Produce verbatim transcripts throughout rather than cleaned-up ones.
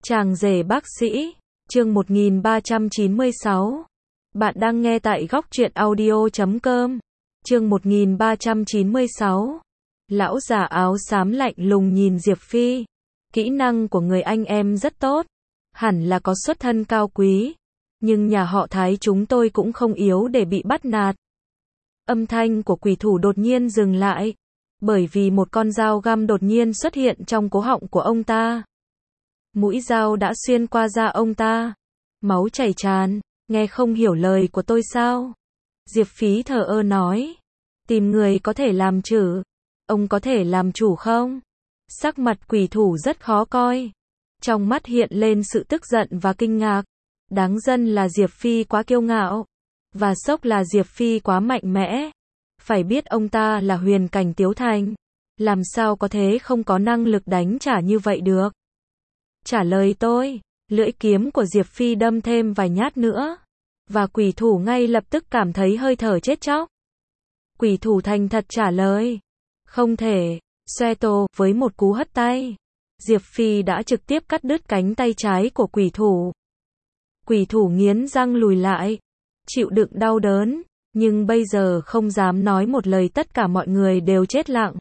Chàng rể bác sĩ, chương một nghìn ba trăm chín mươi sáu. Bạn đang nghe tại góc truyện audio chấm com. Chương một nghìn ba trăm chín mươi sáu. Lão già áo xám lạnh lùng nhìn Diệp Phi. Kỹ năng của người anh em rất tốt, hẳn là có xuất thân cao quý, nhưng nhà họ Thái chúng tôi cũng không yếu để bị bắt nạt. Âm thanh của quỷ thủ đột nhiên dừng lại, bởi vì một con dao găm đột nhiên xuất hiện trong cổ họng của ông ta. Mũi dao đã xuyên qua da ông ta, máu chảy tràn. Nghe không hiểu lời của tôi sao? Diệp Phí thờ ơ nói. Tìm người có thể làm chủ. Ông có thể làm chủ không? Sắc mặt quỷ thủ rất khó coi. Trong mắt hiện lên sự tức giận và kinh ngạc. Đáng dân là Diệp Phi quá kiêu ngạo, và sốc là Diệp Phi quá mạnh mẽ. Phải biết ông ta là huyền cảnh Tiếu Thành, làm sao có thể không có năng lực đánh trả như vậy được? Trả lời tôi. Lưỡi kiếm của Diệp Phi đâm thêm vài nhát nữa, và quỷ thủ ngay lập tức cảm thấy hơi thở chết chóc. Quỷ thủ thành thật trả lời. Không thể. Xoe tô, với một cú hất tay, Diệp Phi đã trực tiếp cắt đứt cánh tay trái của quỷ thủ. Quỷ thủ nghiến răng lùi lại, chịu đựng đau đớn, nhưng bây giờ không dám nói một lời, tất cả mọi người đều chết lặng.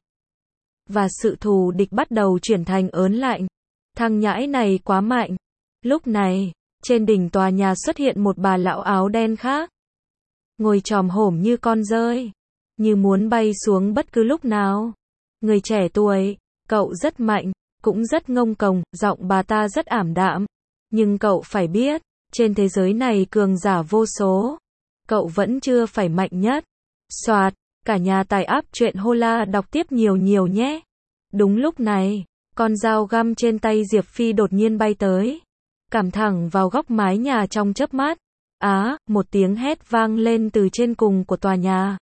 Và sự thù địch bắt đầu chuyển thành ớn lạnh. Thằng nhãi này quá mạnh. Lúc này, trên đỉnh tòa nhà xuất hiện một bà lão áo đen khác. Ngồi chòm hổm như con dơi, như muốn bay xuống bất cứ lúc nào. Người trẻ tuổi, cậu rất mạnh, cũng rất ngông cuồng, giọng bà ta rất ảm đạm. Nhưng cậu phải biết, trên thế giới này cường giả vô số, cậu vẫn chưa phải mạnh nhất. Soạt, cả nhà tài áp truyện Hola đọc tiếp nhiều nhiều nhé. Đúng lúc này, con dao găm trên tay Diệp Phi đột nhiên bay tới, cắm thẳng vào góc mái nhà trong chớp mắt. Á, một tiếng hét vang lên từ trên cùng của tòa nhà.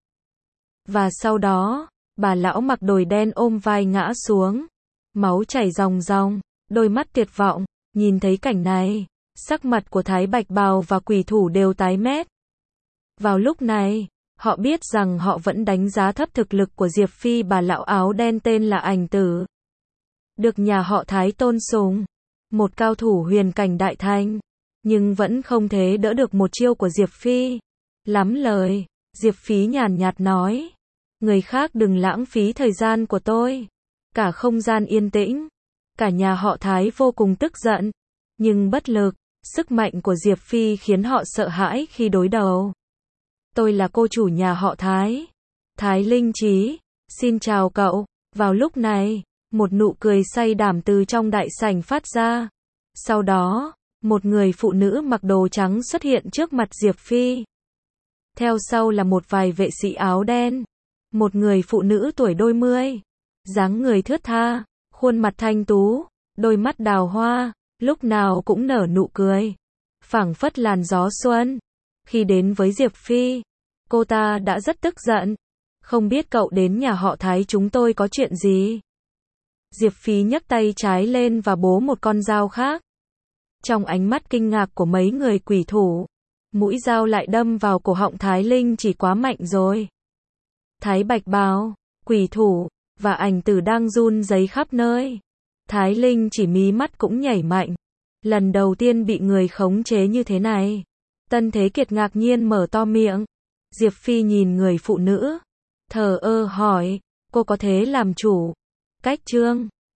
Và sau đó, bà lão mặc đồi đen ôm vai ngã xuống. Máu chảy ròng ròng, đôi mắt tuyệt vọng. Nhìn thấy cảnh này, sắc mặt của Thái Bạch Bào và quỷ thủ đều tái mét. Vào lúc này, họ biết rằng họ vẫn đánh giá thấp thực lực của Diệp Phi. Bà lão áo đen tên là Ảnh Tử, được nhà họ Thái tôn sùng, một cao thủ huyền cảnh đại thành, nhưng vẫn không thể đỡ được một chiêu của Diệp Phi. Lắm lời, Diệp Phi nhàn nhạt nói. Người khác đừng lãng phí thời gian của tôi. Cả không gian yên tĩnh. Cả nhà họ Thái vô cùng tức giận, nhưng bất lực. Sức mạnh của Diệp Phi khiến họ sợ hãi khi đối đầu. Tôi là cô chủ nhà họ Thái, Thái Linh Trí. Xin chào cậu. Vào lúc này, một nụ cười say đàm từ trong đại sảnh phát ra. Sau đó, một người phụ nữ mặc đồ trắng xuất hiện trước mặt Diệp Phi. Theo sau là một vài vệ sĩ áo đen. Một người phụ nữ tuổi đôi mươi, dáng người thướt tha, khuôn mặt thanh tú, đôi mắt đào hoa, lúc nào cũng nở nụ cười, phảng phất làn gió xuân. Khi đến với Diệp Phi, cô ta đã rất tức giận. Không biết cậu đến nhà họ Thái chúng tôi có chuyện gì? Diệp Phi nhấc tay trái lên và bố một con dao khác. Trong ánh mắt kinh ngạc của mấy người quỷ thủ, mũi dao lại đâm vào cổ họng Thái Linh Chỉ quá mạnh rồi. Thái Bạch Bào, quỷ thủ và Ảnh Tử đang run rẩy khắp nơi. Thái Linh Chỉ mí mắt cũng nhảy mạnh. Lần đầu tiên bị người khống chế như thế này. Tân Thế Kiệt ngạc nhiên mở to miệng. Diệp Phi nhìn người phụ nữ, thờ ơ hỏi, cô có thể làm chủ? Cách chương